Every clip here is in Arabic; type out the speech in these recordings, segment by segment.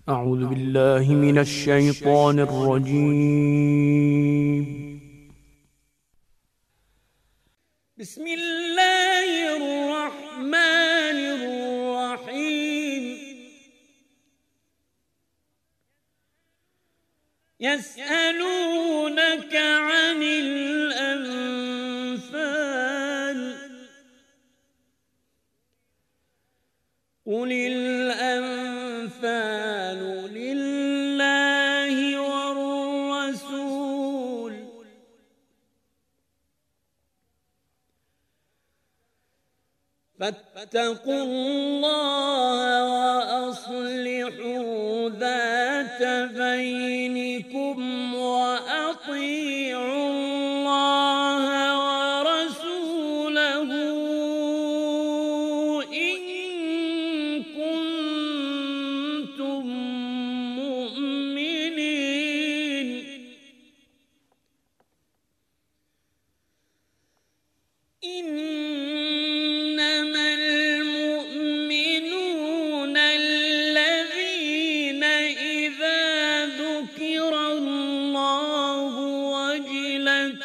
أعوذ بالله من الشيطان الرجيم. بسم الله الرحمن الرحيم. يسألونك عن الأنفال قل الأنفال لله والرسول فاتقوا الله وأصلحوا ذات بينكم وأطيعوا الله ورسوله إن كنتم مؤمنين. إنما المؤمنون الذين إذا ذكر الله وجلت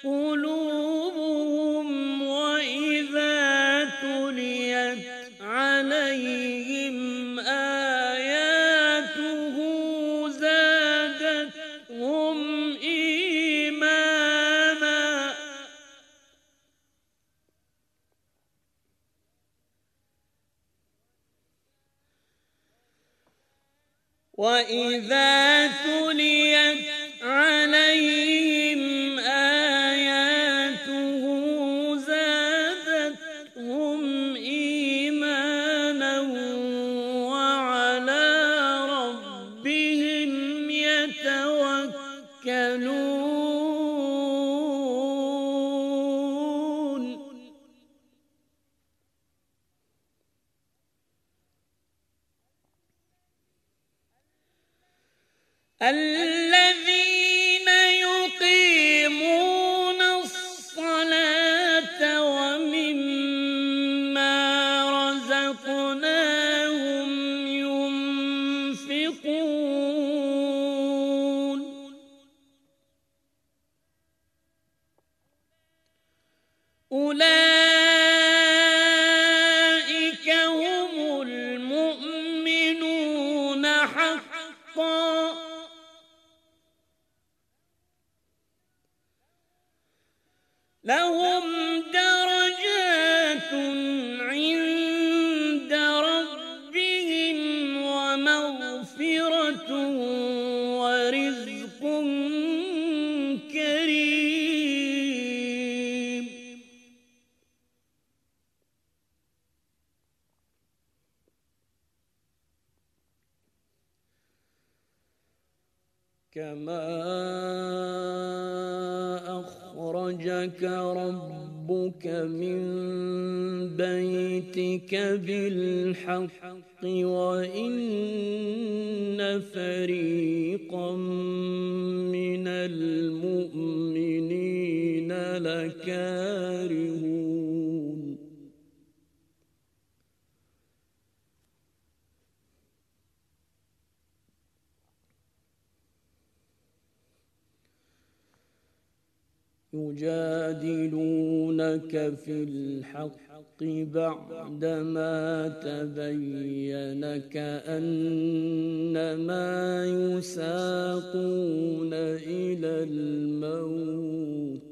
قلوبهم وإذا تليت عليهم آياته زادتهم إيمانا وإذا تليت عليهم آياته زادتهم إيمانا وعلى ربهم يتوكلون. الذين يقيمون الصلاة ومما رزقناهم ينفقون أولئك هم المؤمنون حقا لهم درجات عند ربهم ومغفرة ورزق كريم. كما أخرجك ربك من بيتك بالحق وإن فريقا من المؤمنين لكارهون. يجادلونك في الحق بعدما تبين كأنما يساقون إلى الموت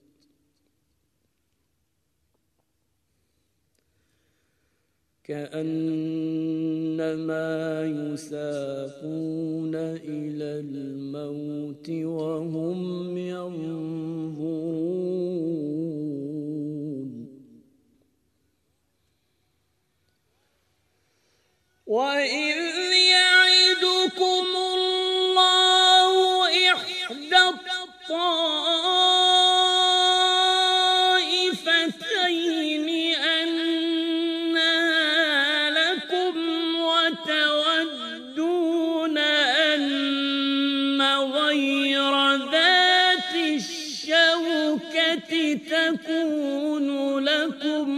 وهم ينظرون. وإذ يعدكم الله إحدى الطائفتين أنها لكم وتودون أن غير ذات الشوكة تكون لكم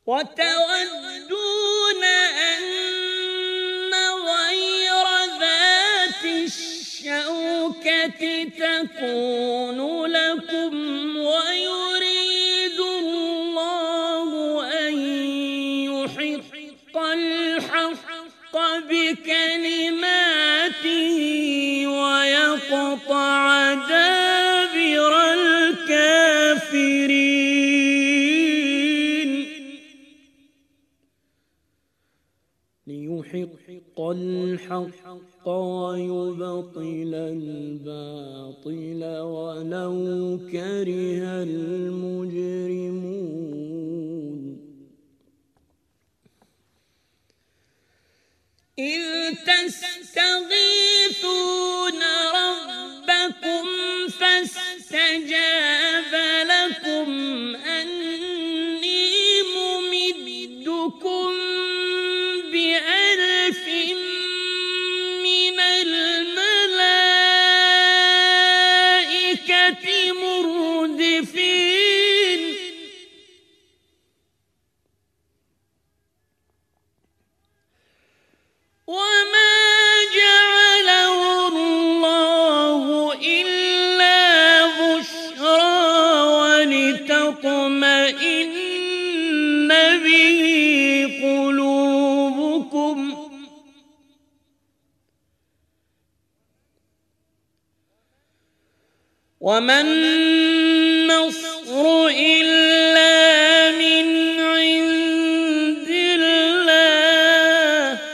وتودون أن غير ذات الشوكة تكون لكم ويريد الله أن يحق الحق بكلماته ويقطع دابر الكافرين ليحق الحق ويبطل الباطل ولو كره المجرمون إذ تستغيثون ربكم فاستجاب لكم أني ممدكم بألف من الملائكة مردفين وما جعله الله إلا بشرى ولتطمئن به قلوبكم وما النصر إلا من عند الله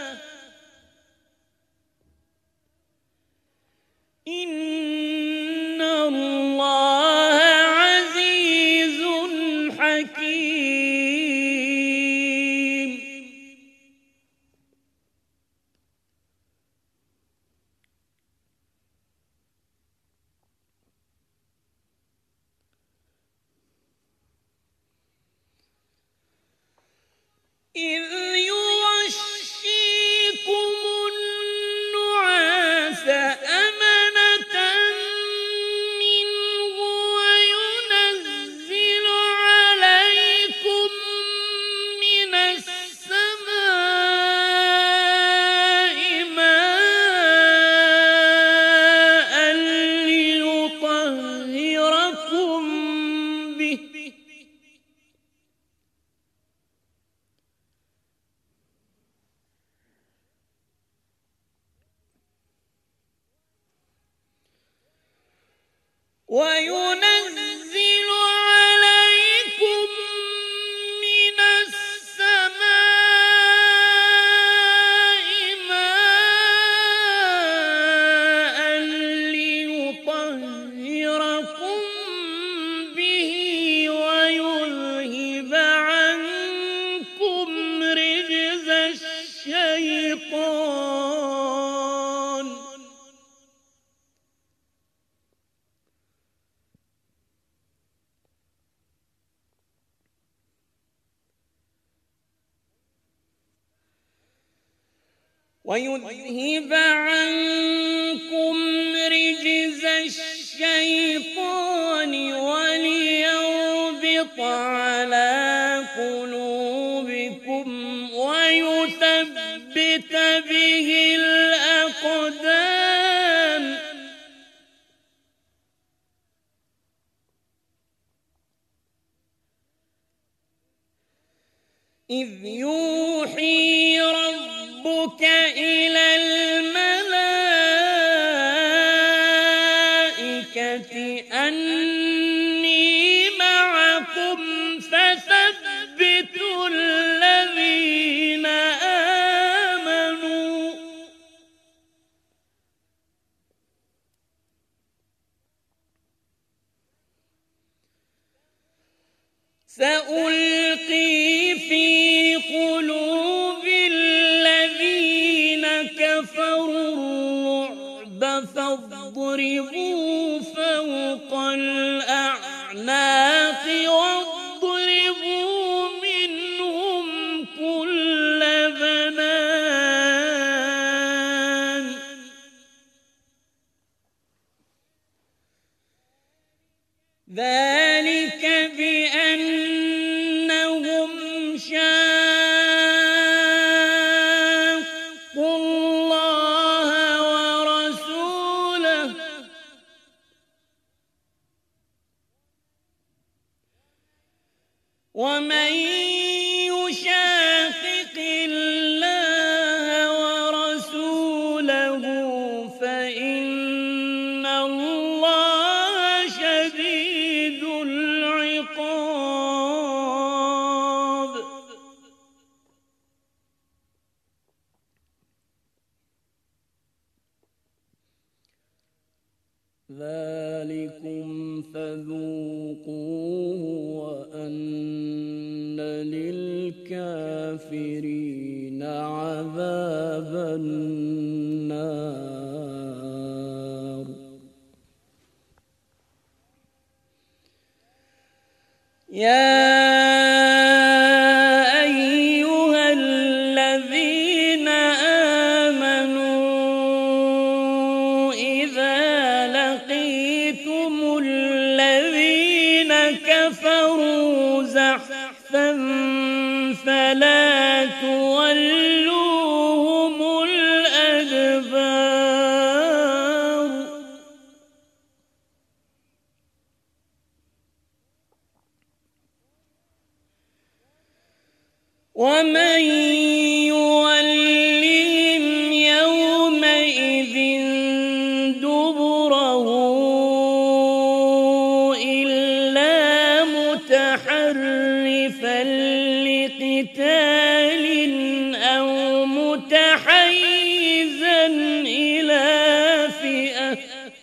إن الله عزيز حكيم إذ يغشيكم النعاس أمنة منه وينزل عليكم من السماء ماء ليطهركم به وينزل عليكم من السماء ماء ليطهركم به ويذهب عنكم رجز الشيطان ويذهب عنكم رجز الشيطان وليربط على قلوبكم ويثبت به الأقدام إذ يوحي ربك إلى الملائكة أني معكم فثبتوا الذين آمنوا سألقي في قلوب الذين كفروا الرعب فاضربوا فوق الأعناق واضربوا منهم كل بنان ذلك بأنهم شاقوا ومن يشاقق الله ورسوله فإن الله شديد العقاب. ذلكم فذوقوه وأن للكافرين عذاب النار. يا أيها الذين آمنوا إذا لقيتم الذين كفروا زحفا فلا تولوهم الأدبار. ومن يولهم يومئذ دبره إلا متحرفا لقتال أو متحيزا إلى فئة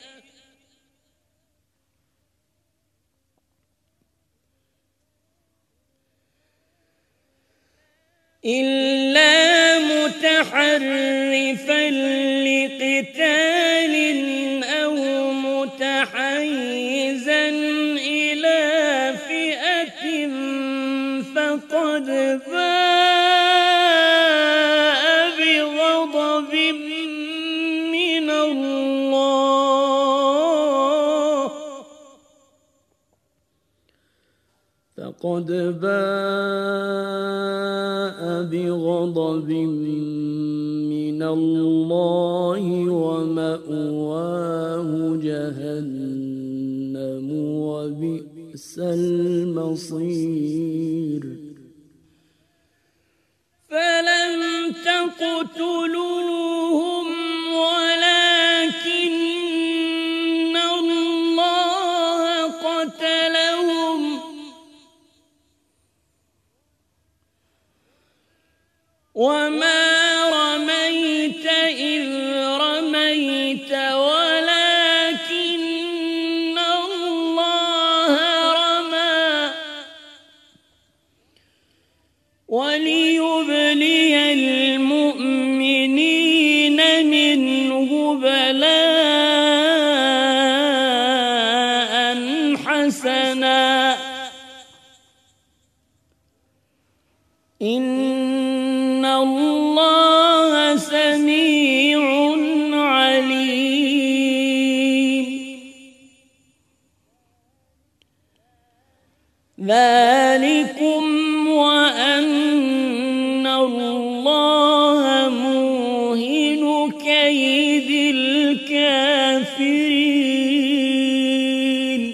فقد باء بغضب من الله ومأواه جهنم وبئس المصير. فلم تقتلوهم ولكن الله قتلهم وما رميت إذ رميت ولكن الله رمى وليبلي المؤمنين منه بلاء حسنا إن الله سميع عليم. ذلكم وأن الله موهن كيد الكافرين.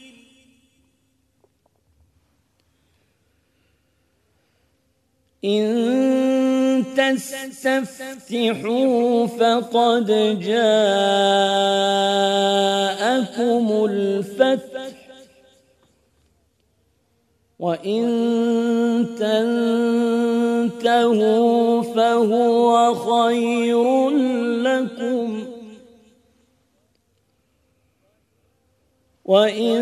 إن تستفتحوا فقد جاءكم الفتح وإن تنتهوا فهو خير لكم وإن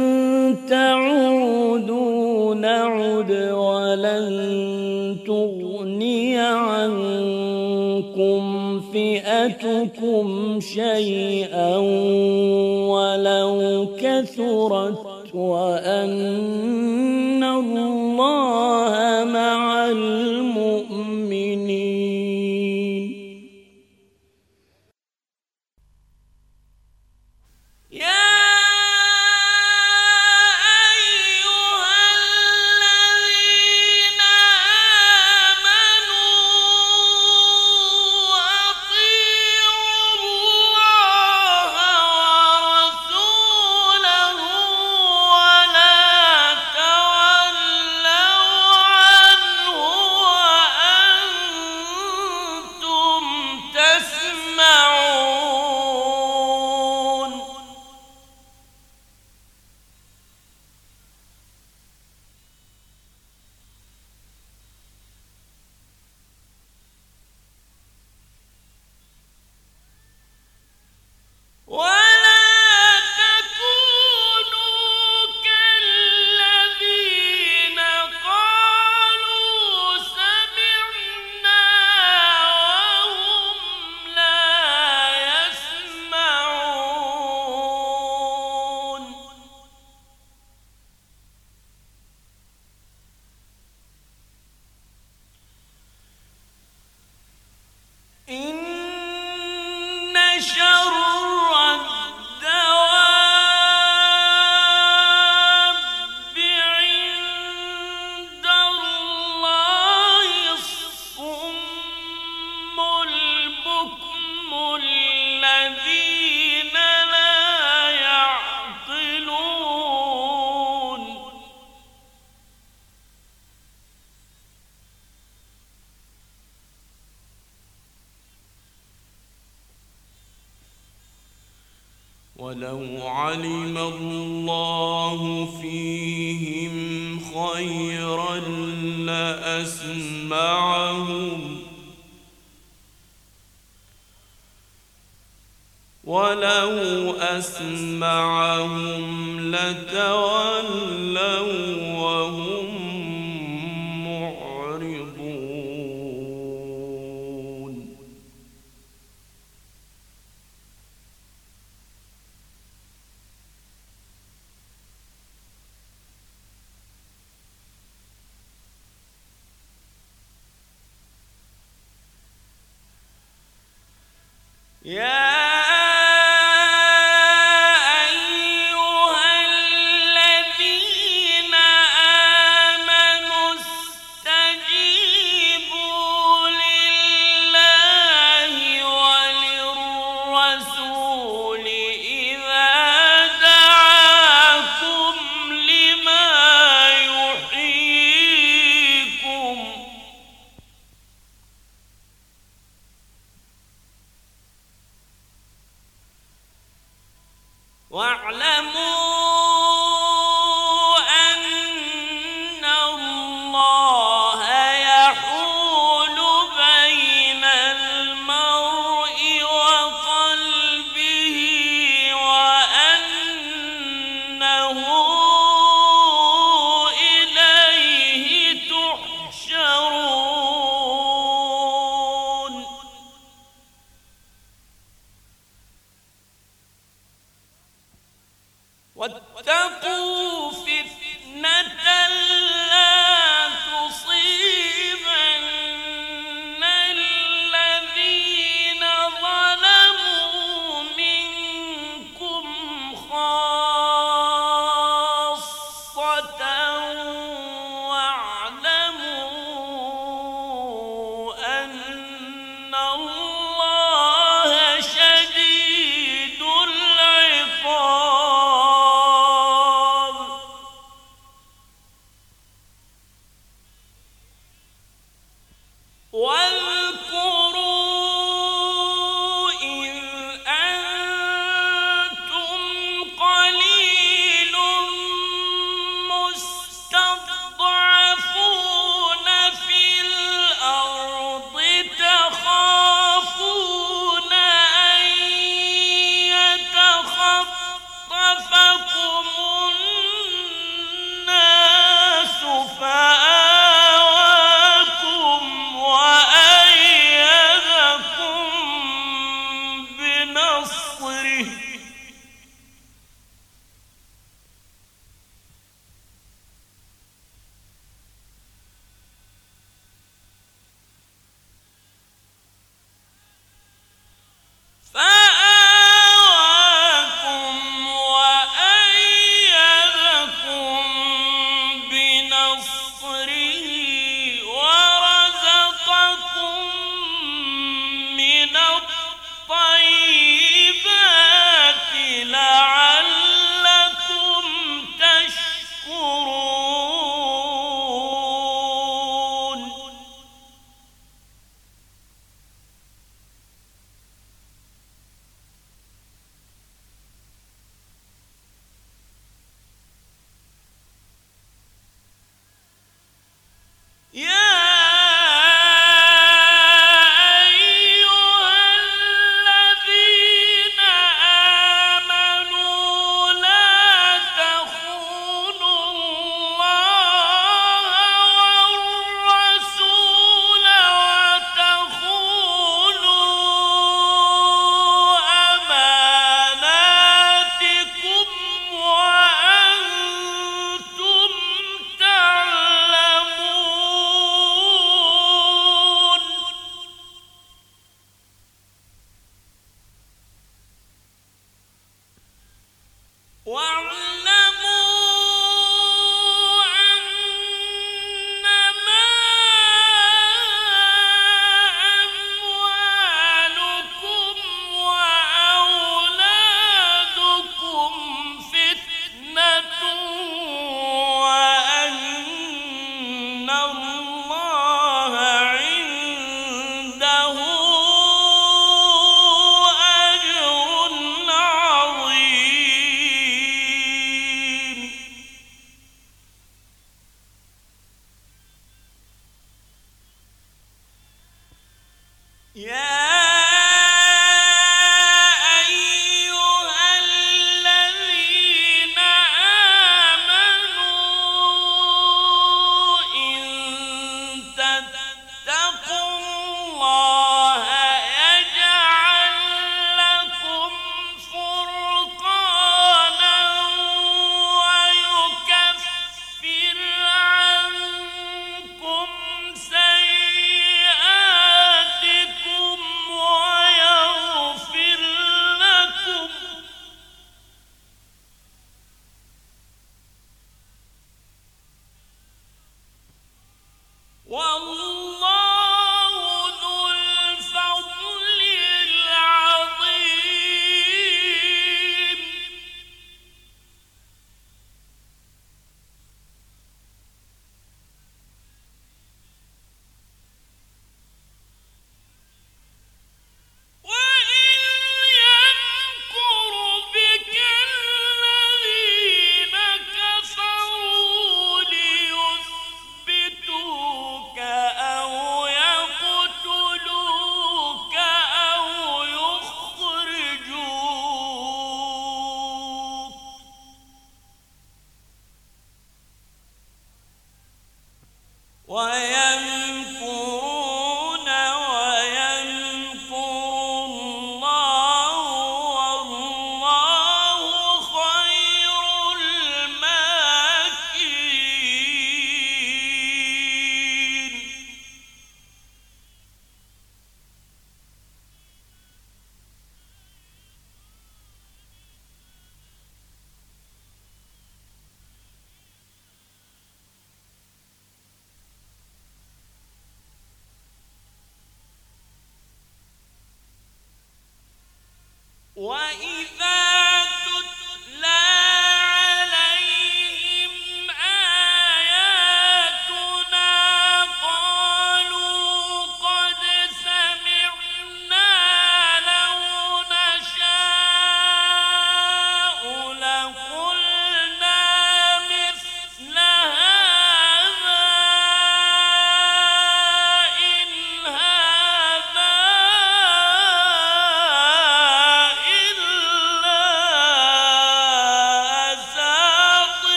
تعودوا نعد ولن تغني عنكم فئتكم شيئا ولو كثرت وأن الله مع المؤمنين. ولو علم الله فيهم خيرا لأسمعهم ولو أسمعهم لتولوا وهم معرضون يا واعلموا أن الله يحول بين المرء وقلبه وأنه إليه تحشرون واتقوا فتنة لا تصيبن الذين ظلموا منكم خاصة واعلموا أن الله شديد العقاب واذكروا إذ أنتم قليل مستضعفون في الأرض تخافون أن يتخطفكم الناس فآواكم وأيدكم بنصره ورزقكم من الطيبات لعلكم تشكرون يا أيها الذين آمنوا لا تخونوا الله والرسول وتخونوا أماناتكم وأنتم تعلمون واعلموا أنما أموالكم وأولادكم فتنة وأن الله عنده أجر عظيم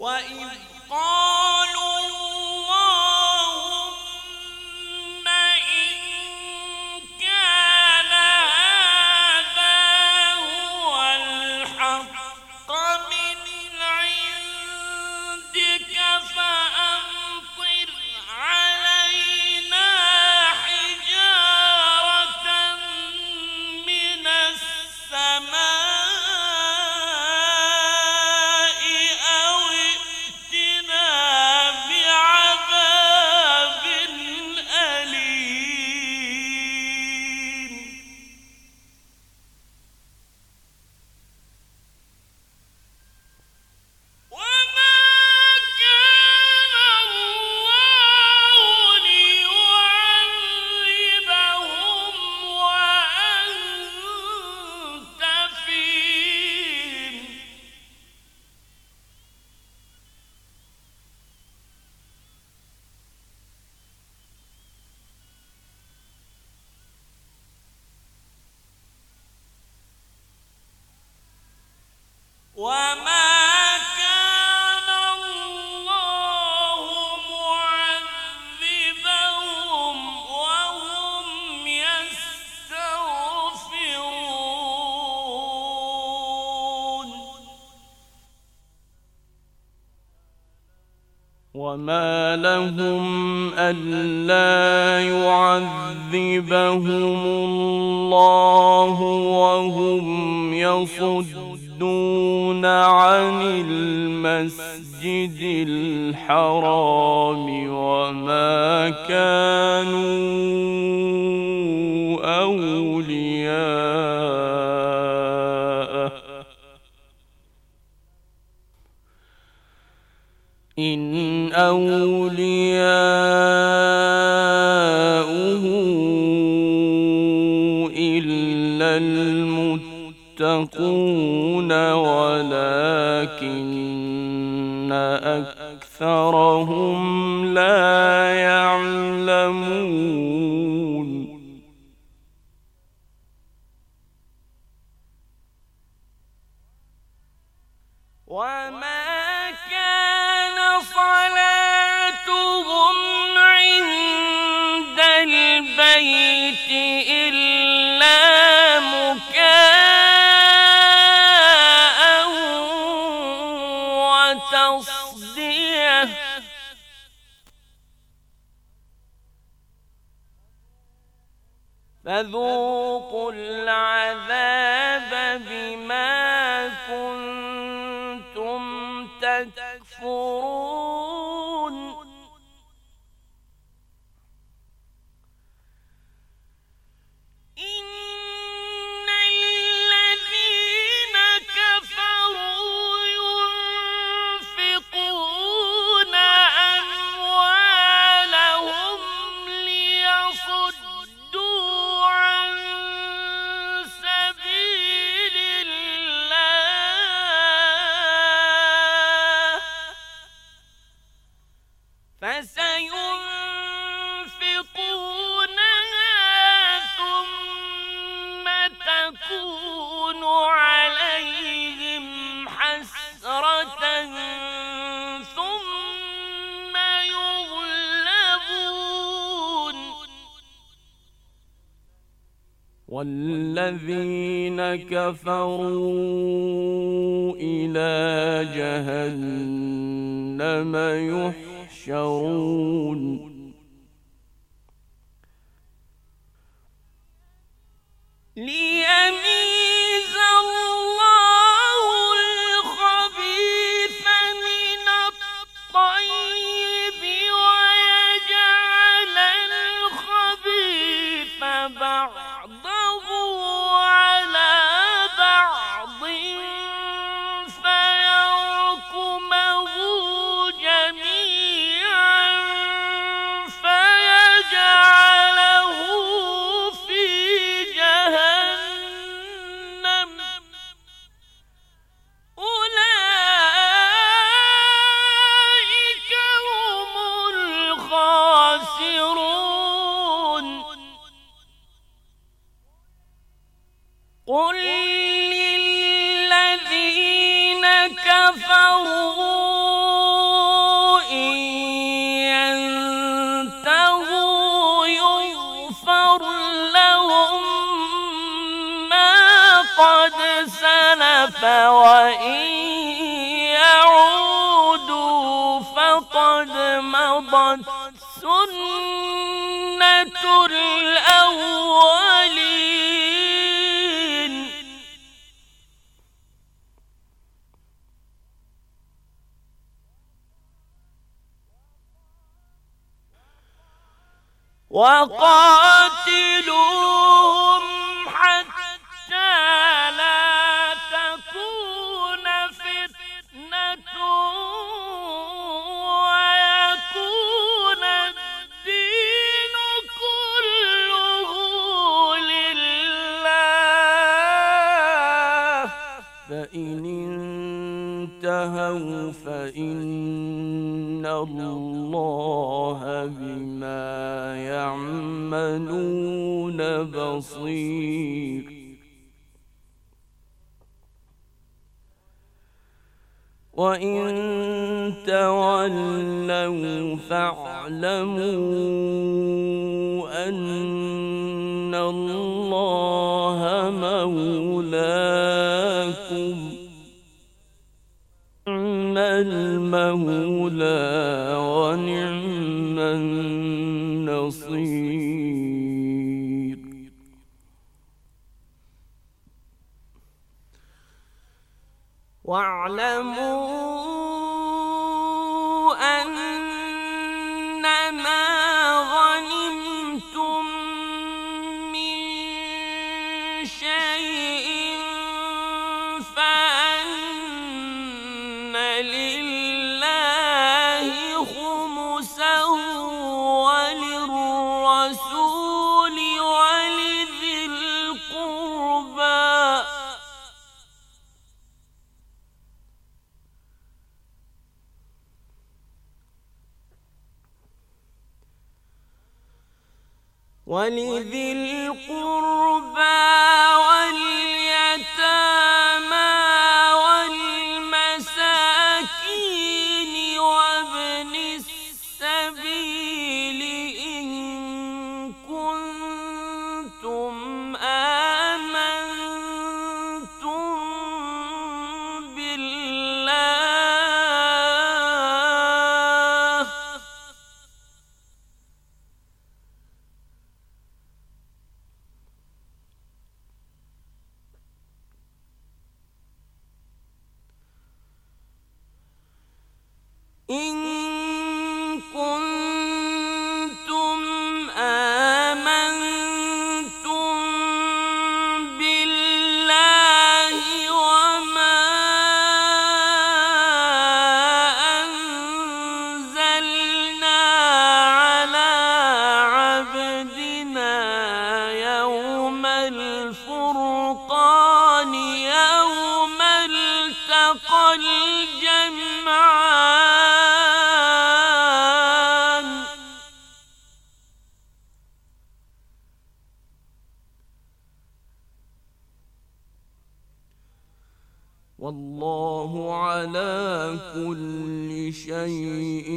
وإذ قالوا اللهم إن كان هذا هو الحق من عندك فأمطر علينا حجارة من السماء أو ائتنا بعذاب أليم. وما كان الله ليعذبهم وأنت فيهم وما كان الله معذبهم وهم يستغفرون. وما لهم ألا يعذبهم الله وهم يصدون عن المسجد الحرام وما كانوا أولياءه إن أولياؤه إلا المتقون ولكن أكثرهم لا يعلمون. وما كان صلاتهم عند البيت إلا مكاء وتصدية فذوقوا العذاب بما كنتم تكفرون. إن الذين كفروا ينفقون أموالهم ليصدوا عن سبيل الله فسينفقونها ثم تكون عليهم حسرة ثم يغلبون. والذين كفروا إلى جهنم يحشرون. ليميز الله الخبيث من الطيب ويجعل الخبيث بعضه على بعض فيركمه جميعا فيجعله في جهنم أولئك هم الخاسرون. قل للذين كفروا سلف وإن يعودوا فقد مضت سنة الأولين وقاتلوهم حتى لا تكون فتنة ويكون الدين كله لله فإن انتهوا فإن الله بما يعملون بصير وإن تولوا فاعلموا أن الله مولاكم نعم المولى ونعم النصير واعلموا أنما غنمتم من شيء فأن لله خمسه وللرسول ولذي القربى واليتامى والمساكين وابن السبيل إن كنتم آمنتم بالله إن كنتم آمنتم بالله وما أنزلنا على عبدنا يوم الفرقان يوم التقى الجمعان والله على كل شيء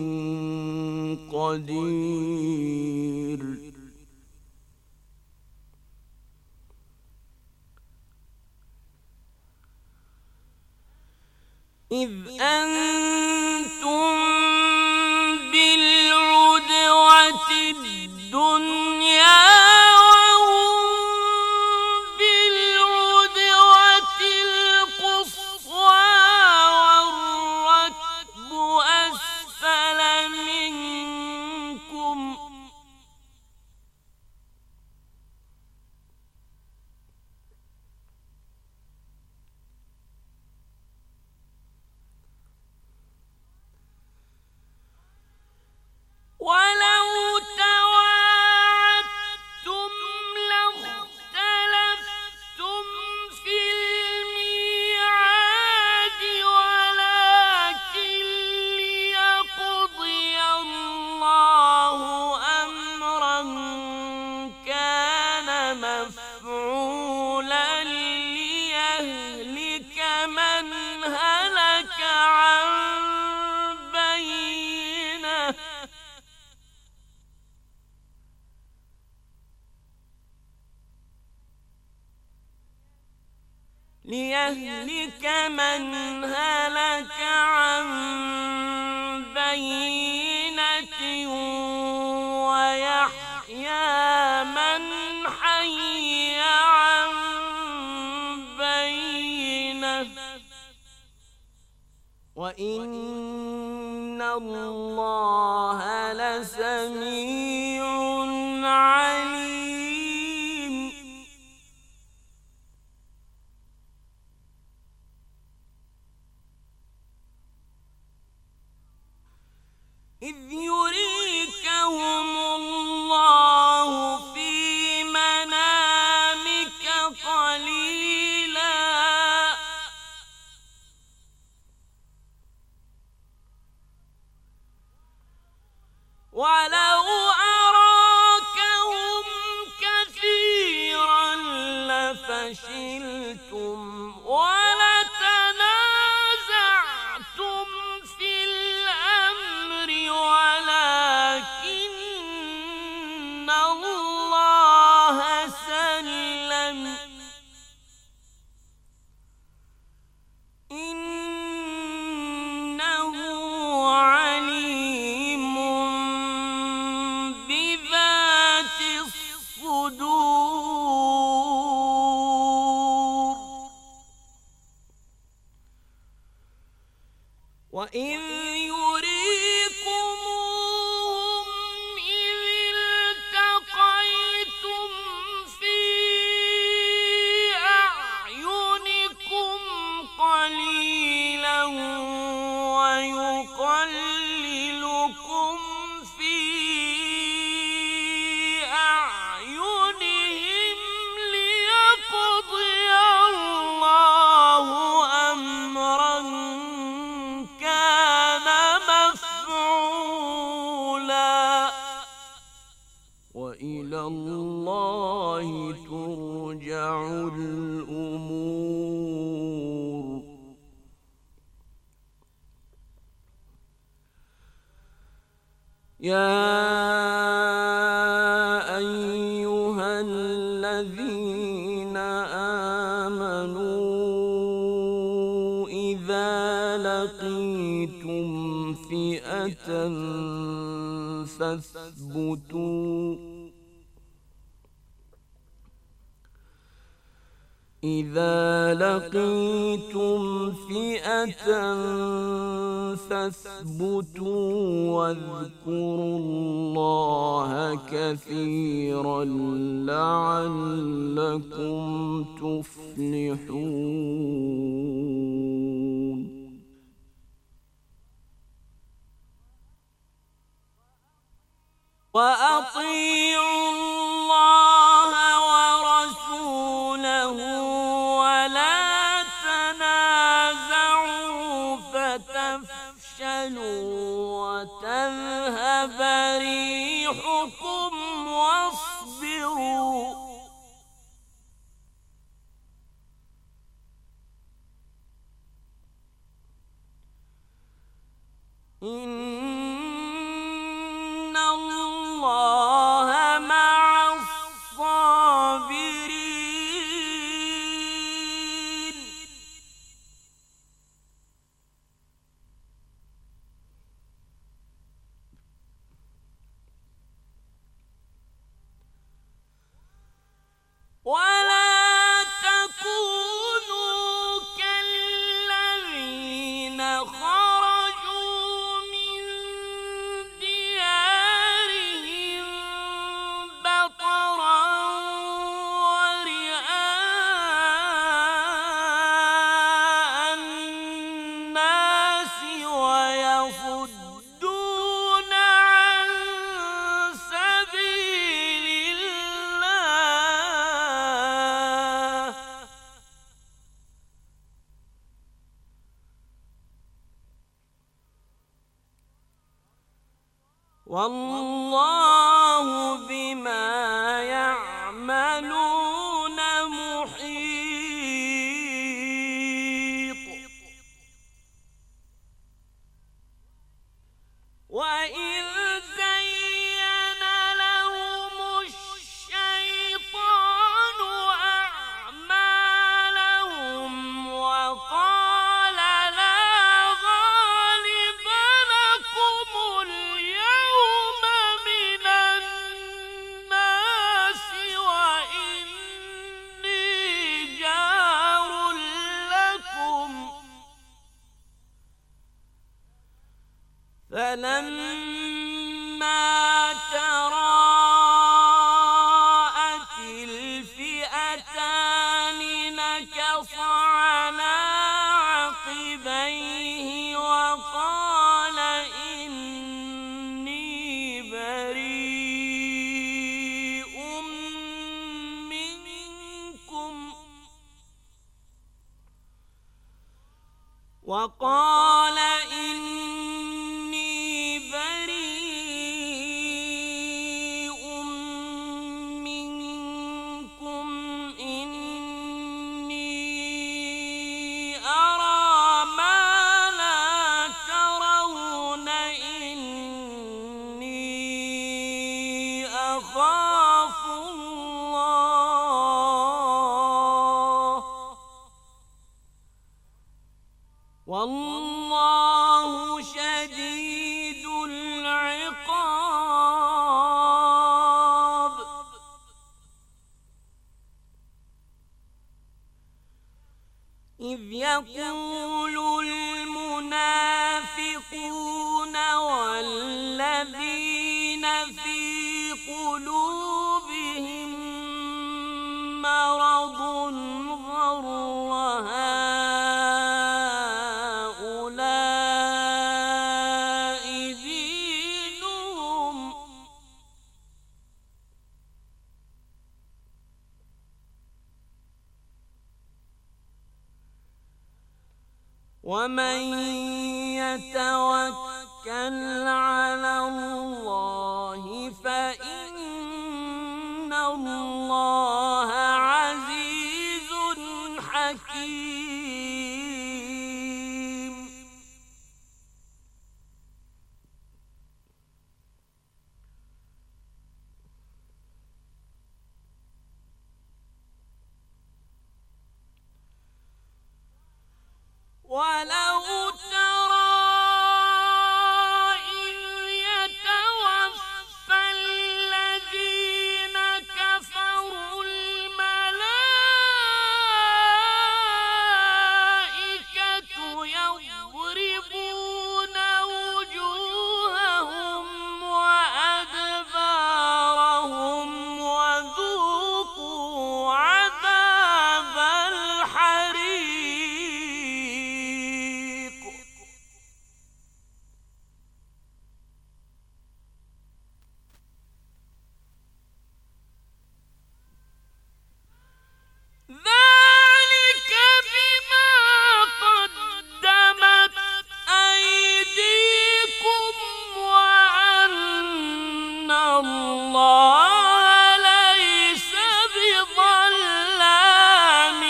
قدير إذ أنتم بالعدوة الدنيا وهم بالعدوة القصوى والركب أسفل منكم ليهلك من هلك عن بينة ويحيى من حي عن بينة وإن الله لسميع عليم. إذ يريكهم الله في منامك قليلا ولو أراكهم كثيرا لفشلتم ولتنازعتم في الأمر ولكن الله سلم إنه عليم بذات الصدور. وإذ يريكموهم إذ التقيتم في أعينكم قليلا ويقللكم في أعينهم ليقضي الله أمرا كان مفعولا وإلى الله ترجع الأمور. يا أيها الذين آمنوا إذا لقيتم فئة فاثبتوا واذكروا الله كثيرا لعلكم تفلحون. وأطيعوا الله ورسوله ولا تنازعوا فتفشلوا وتذهب ريحكم واصبروا إن الله مع الصابرين. ولا تكونوا كالذين خرجوا من ديارهم بطرا ورئاء الناس ويصدون عن سبيل الله والله بما يعملون محيط. وإذ زين لهم الشيطان أعمالهم فلما تراءت الفئتان نكص على عقبيه وقال إني بريء منكم إني أرى ما لا ترون إني أخاف الله والله شديد العقاب. إذ يقول المنافقون والذين في قلوبهم مرض غر هؤلاء دينهم ومن يتوكل على الله فإن الله عزيز حكيم. ولو ترى إذ يتوفى الذين كفروا الملائكة يضربون وجوههم وأدبارهم وذوقوا عذاب الحريق. ذلك بما قدمت أيديكم وأن الله ليس بظلام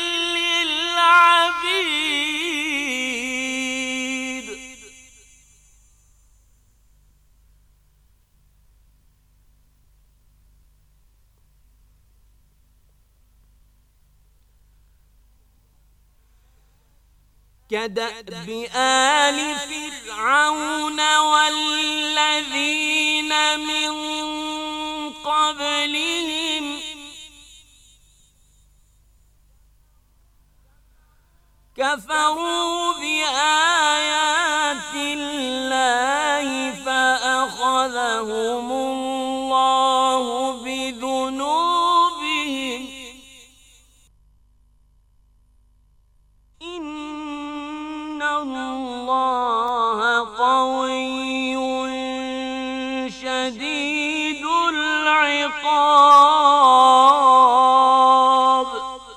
للعبيد. كدأب آل فرعون والذين من قبلهم كفروا بآيات الله فأخذهم الله بذنوبهم إن الله قوي شديد العقاب.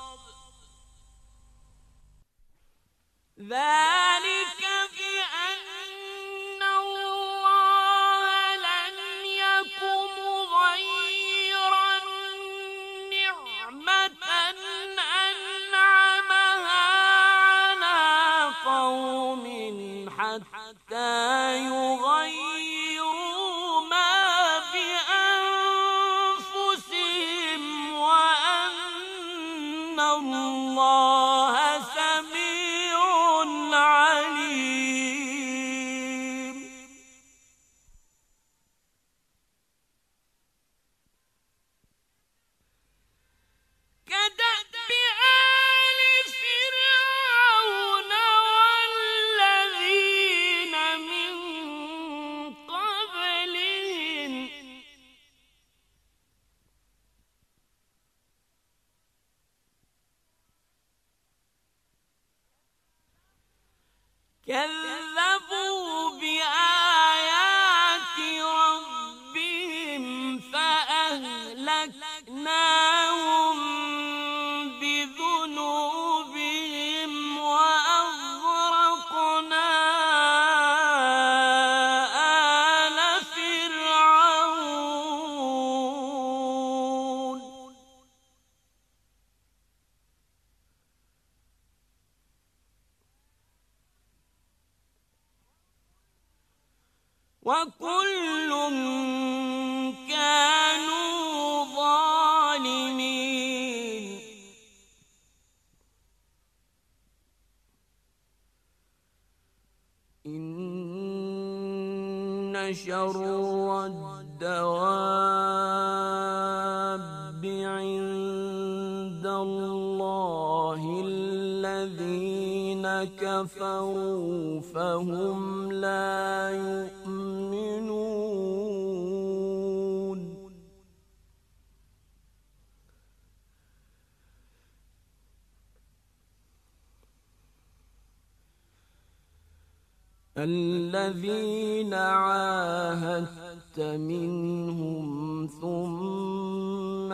ذلك بأن الله لم يكن مغيرا نعمة أنعمها على قوم حتى يغيروا ما بأنفسهم وأن الله سميع عليم. كدأب آل فرعون والذين من كذبوا بآيات ربهم فأهلكناهم بذنوبهم وأغرقنا آل فرعون وكل كانوا ظالمين إن شر الدواب عند الله الذين كفروا فهم لا يؤمنون الذين عاهدت منهم ثم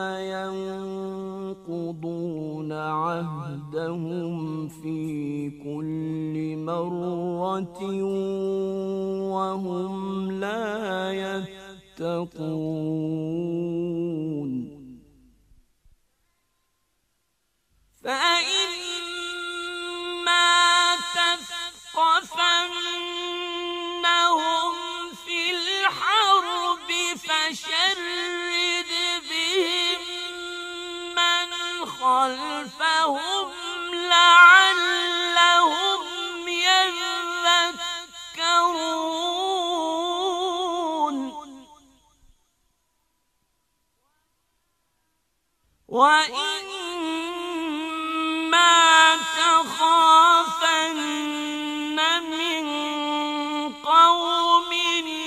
ينقضون عهدهم في كل مرة وهم لا يتقون فإما تثقفنهم في الحرب فشرد بهم من خلفهم لعلهم يذكرون وإما تخافن من قوم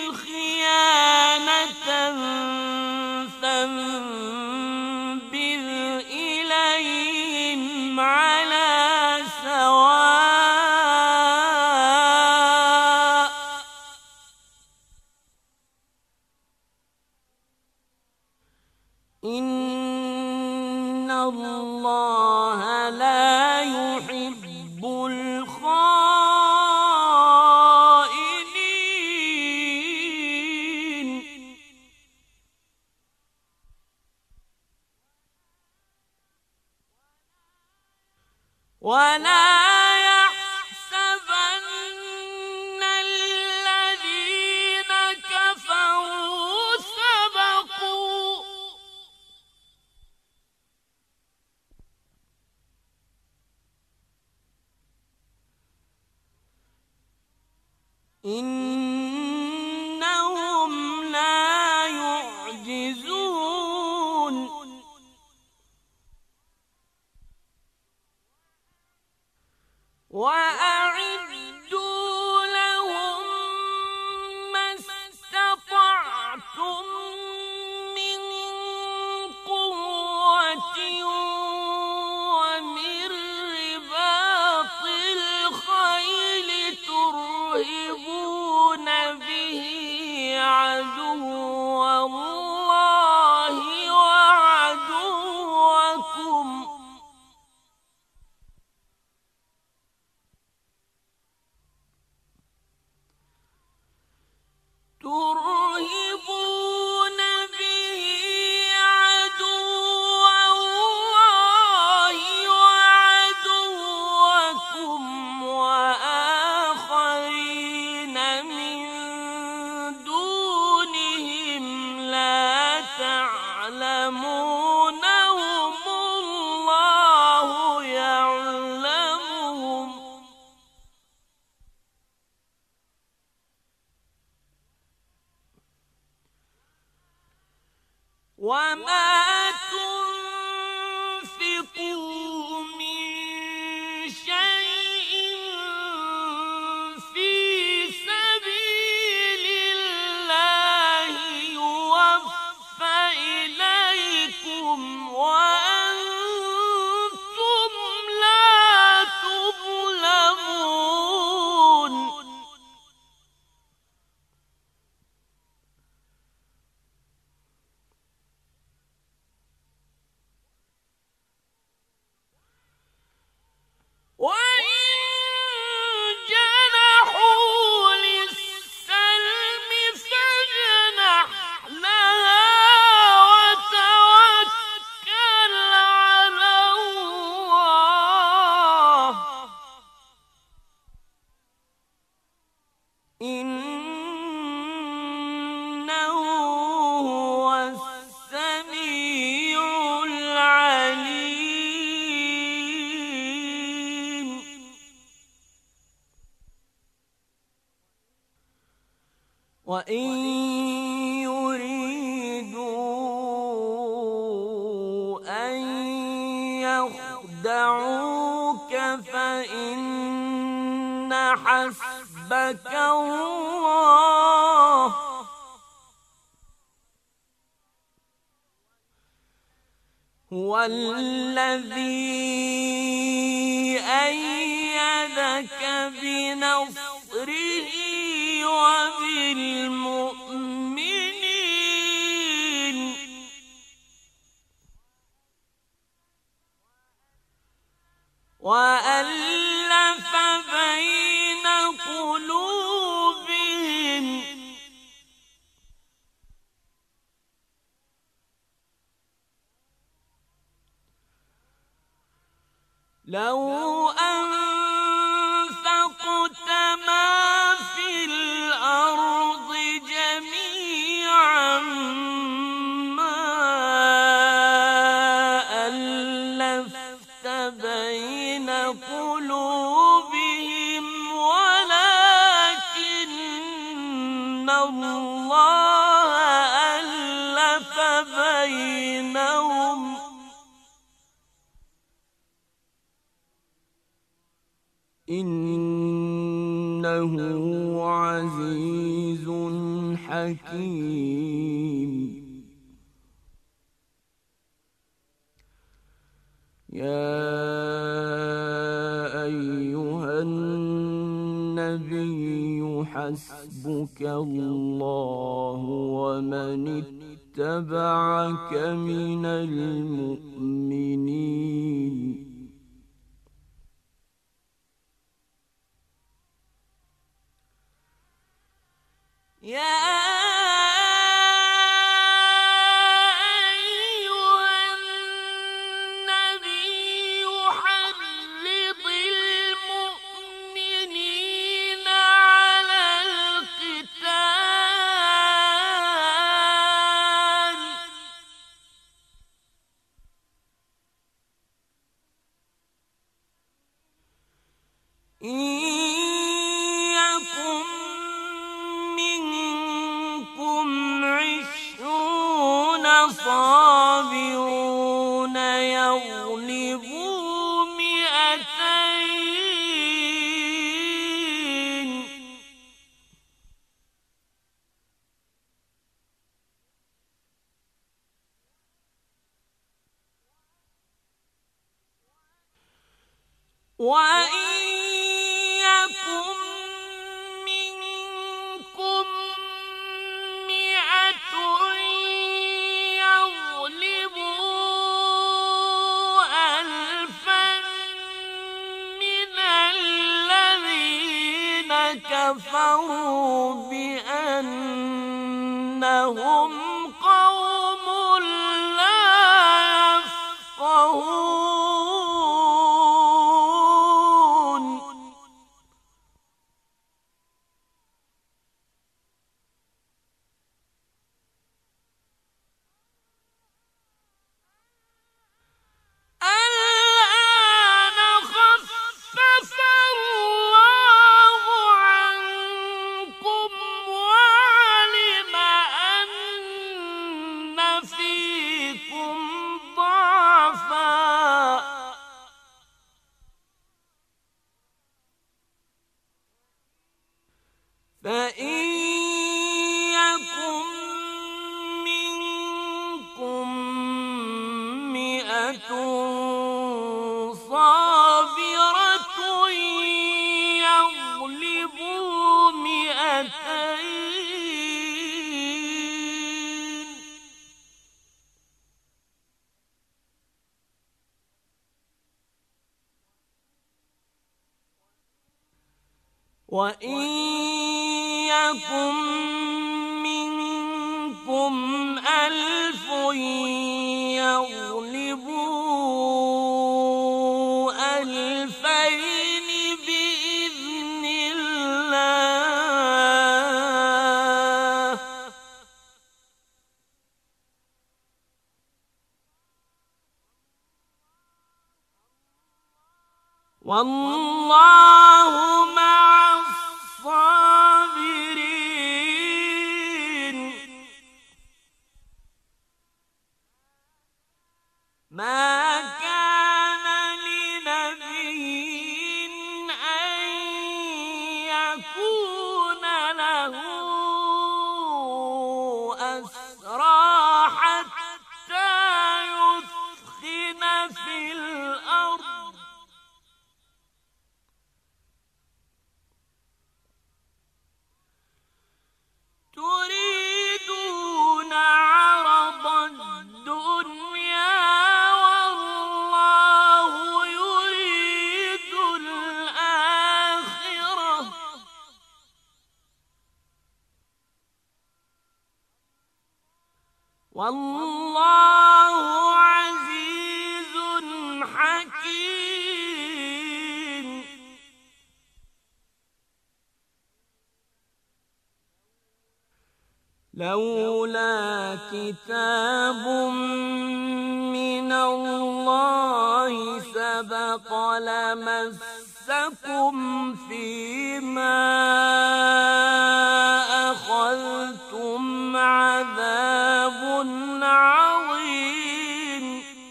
خيانة فانبذ إليهم على سواء إن الله لا يحب الخائنين ولا يحسبن الذين كفروا سبقوا إنهم لا يعجزون وأعدوا لهم ما استطعتم من قوة ومن رباط الخيل ترهبون به عدو الله وعدوكم ترهبون به عدو الله وعدوكم وآخرين من دونهم لا تعلمونهم الله يعلمهم وما تنفقوا من شيء في سبيل الله يوفى إليكم وأنتم لا تظلمون وإن يريدوا أن يخدعوك فإن حسبك الله هو الذي أيدك بنصره وبالمؤمنين وألف بين قلوبهم لو أنفقت ما في الأرض جميعا ما ألفت بين قلوبهم ولكن الله ألف بينهم إنه عزيز حكيم يا أيها النبي حسبك الله ومن اتبعك من المؤمنين يا أيها النبي حرض المؤمنين على القتال صابرون يغلبوا 200 وإن يكن منكم 100 كفروا بأنهم قوم لا يفقهون الآن خفف الله عنكم وعلم أن فيكم ضعفا فإن يكن منكم 100 صابرة يغلبوا 200 وإن يكن منكم 1000 يغلبوا 2000 بإذن الله والله مع الصابرين يكون له أسرى حتى يثخن في الأرض تريدون عرض الدنيا والله يريد الآخرة والله عزيز حكيم. لولا كتاب من الله سبق لمسكم فيما أخذتم عذاب عظيم.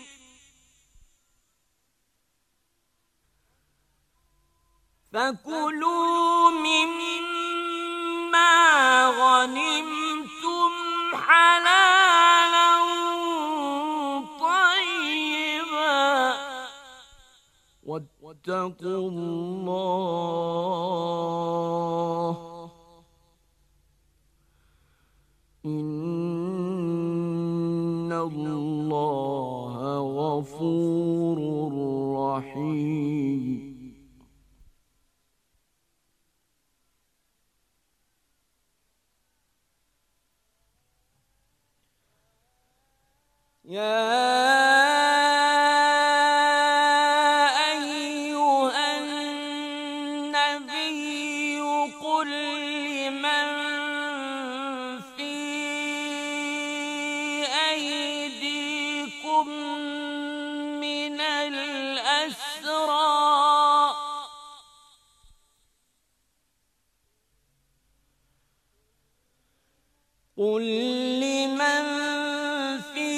فكلوا مما غنمتم حلالا طيبا واتقوا الله إن الله غفور رحيم. يا أيها النبي قل لمن في أيديكم من الأسرى قل لمن في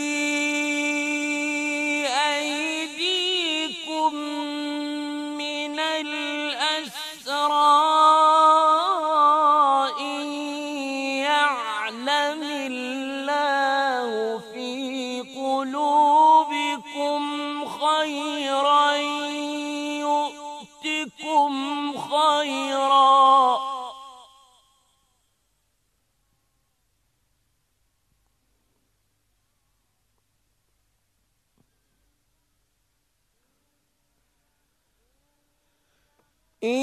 أيديكم من الأسرى إن يعلم الله في قلوبكم خيرا يؤتكم خيرا إن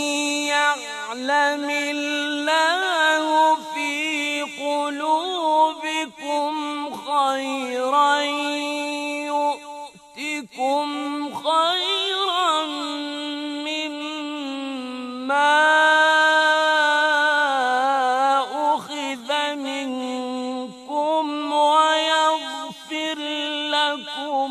يعلم الله في قلوبكم خيرا يؤتكم خيرا مما أخذ منكم ويغفر لكم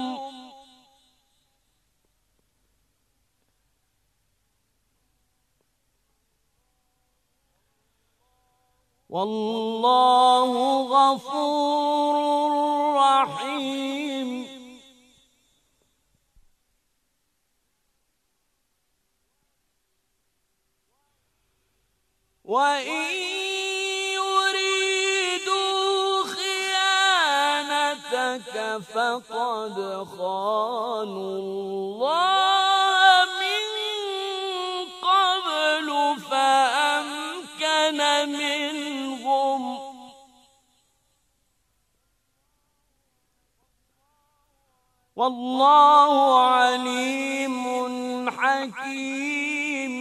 والله غفور رحيم. وإن يريدوا خيانتك فقد خانوا الله من قبل فأمكن منهم والله عليم حكيم.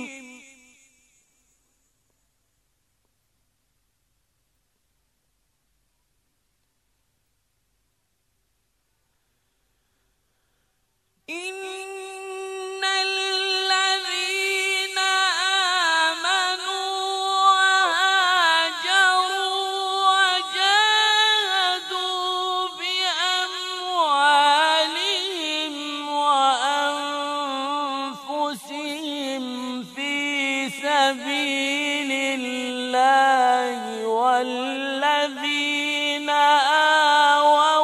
إن الذين آمنوا وهاجروا وجاهدوا بأموالهم وأنفسهم في سبيل الله والذين آووا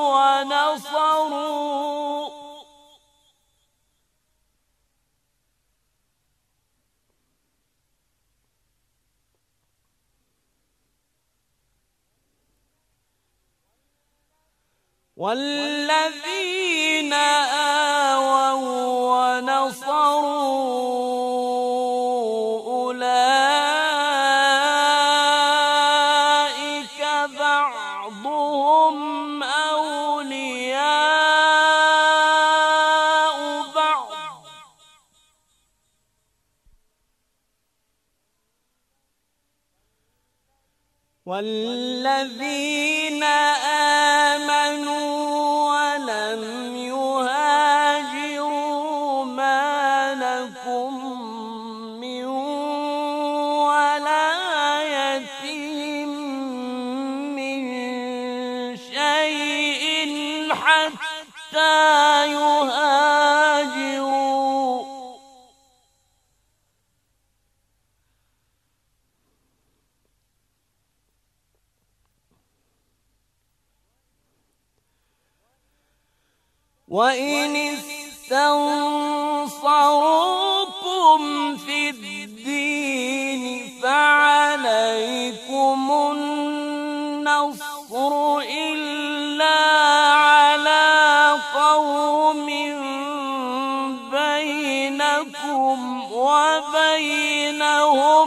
ونصروا والذين آووا ونصروا أولئك بعضهم أولياء بعض والذين آمنوا ولم يهاجروا ما لكم من ولايتهم من شيء حتى يهاجروا وإن استنصروكم في الدين فعليكم النصر إلا على قوم بينكم وبينهم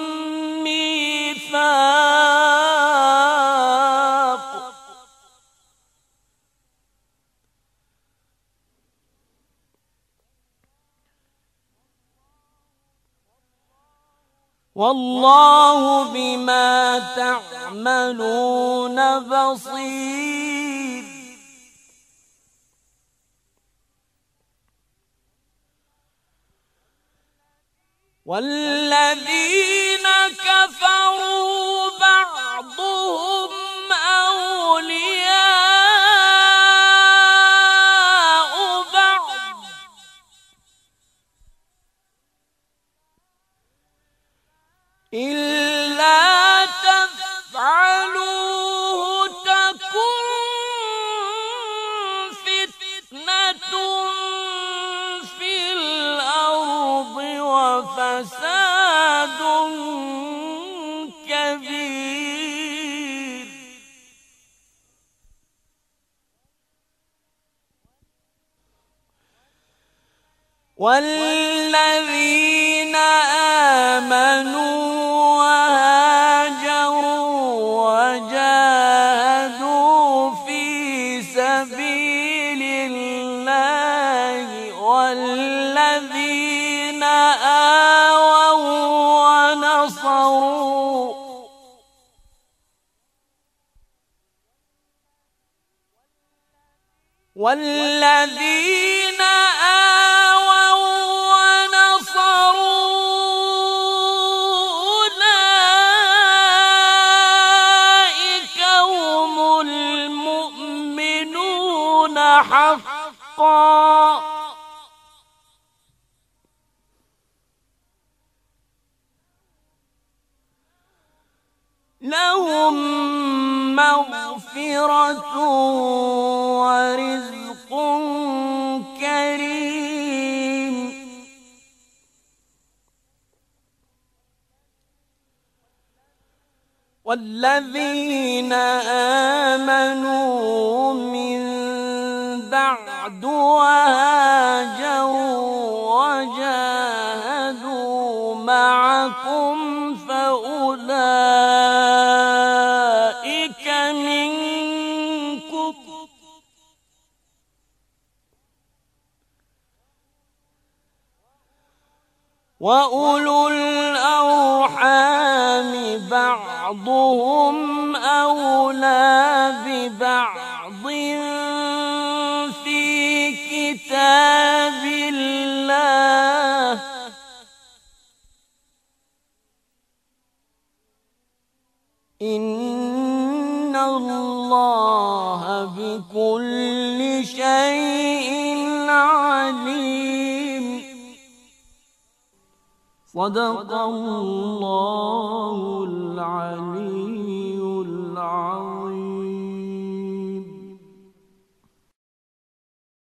ميثاق والله بما تعملون بصير والذين كفروا بعضهم أولياء بعض إلا تفعلوه تكن فتنة في الأرض وفساد كبير والذين آمنوا وهاجروا وجاهدوا في سبيل الله والذين آووا ونصروا والذين آووا ونصروا أولئك هم المؤمنون حقا لهم مغفرة ورزق كريم والذين آمنوا من بعد وهاجروا وجاهدوا معكم فأولئك منكم وأولو الأرحام بعضهم أولى ببعض في كتاب الله إن الله بكل شيء عليم صدق الله العليم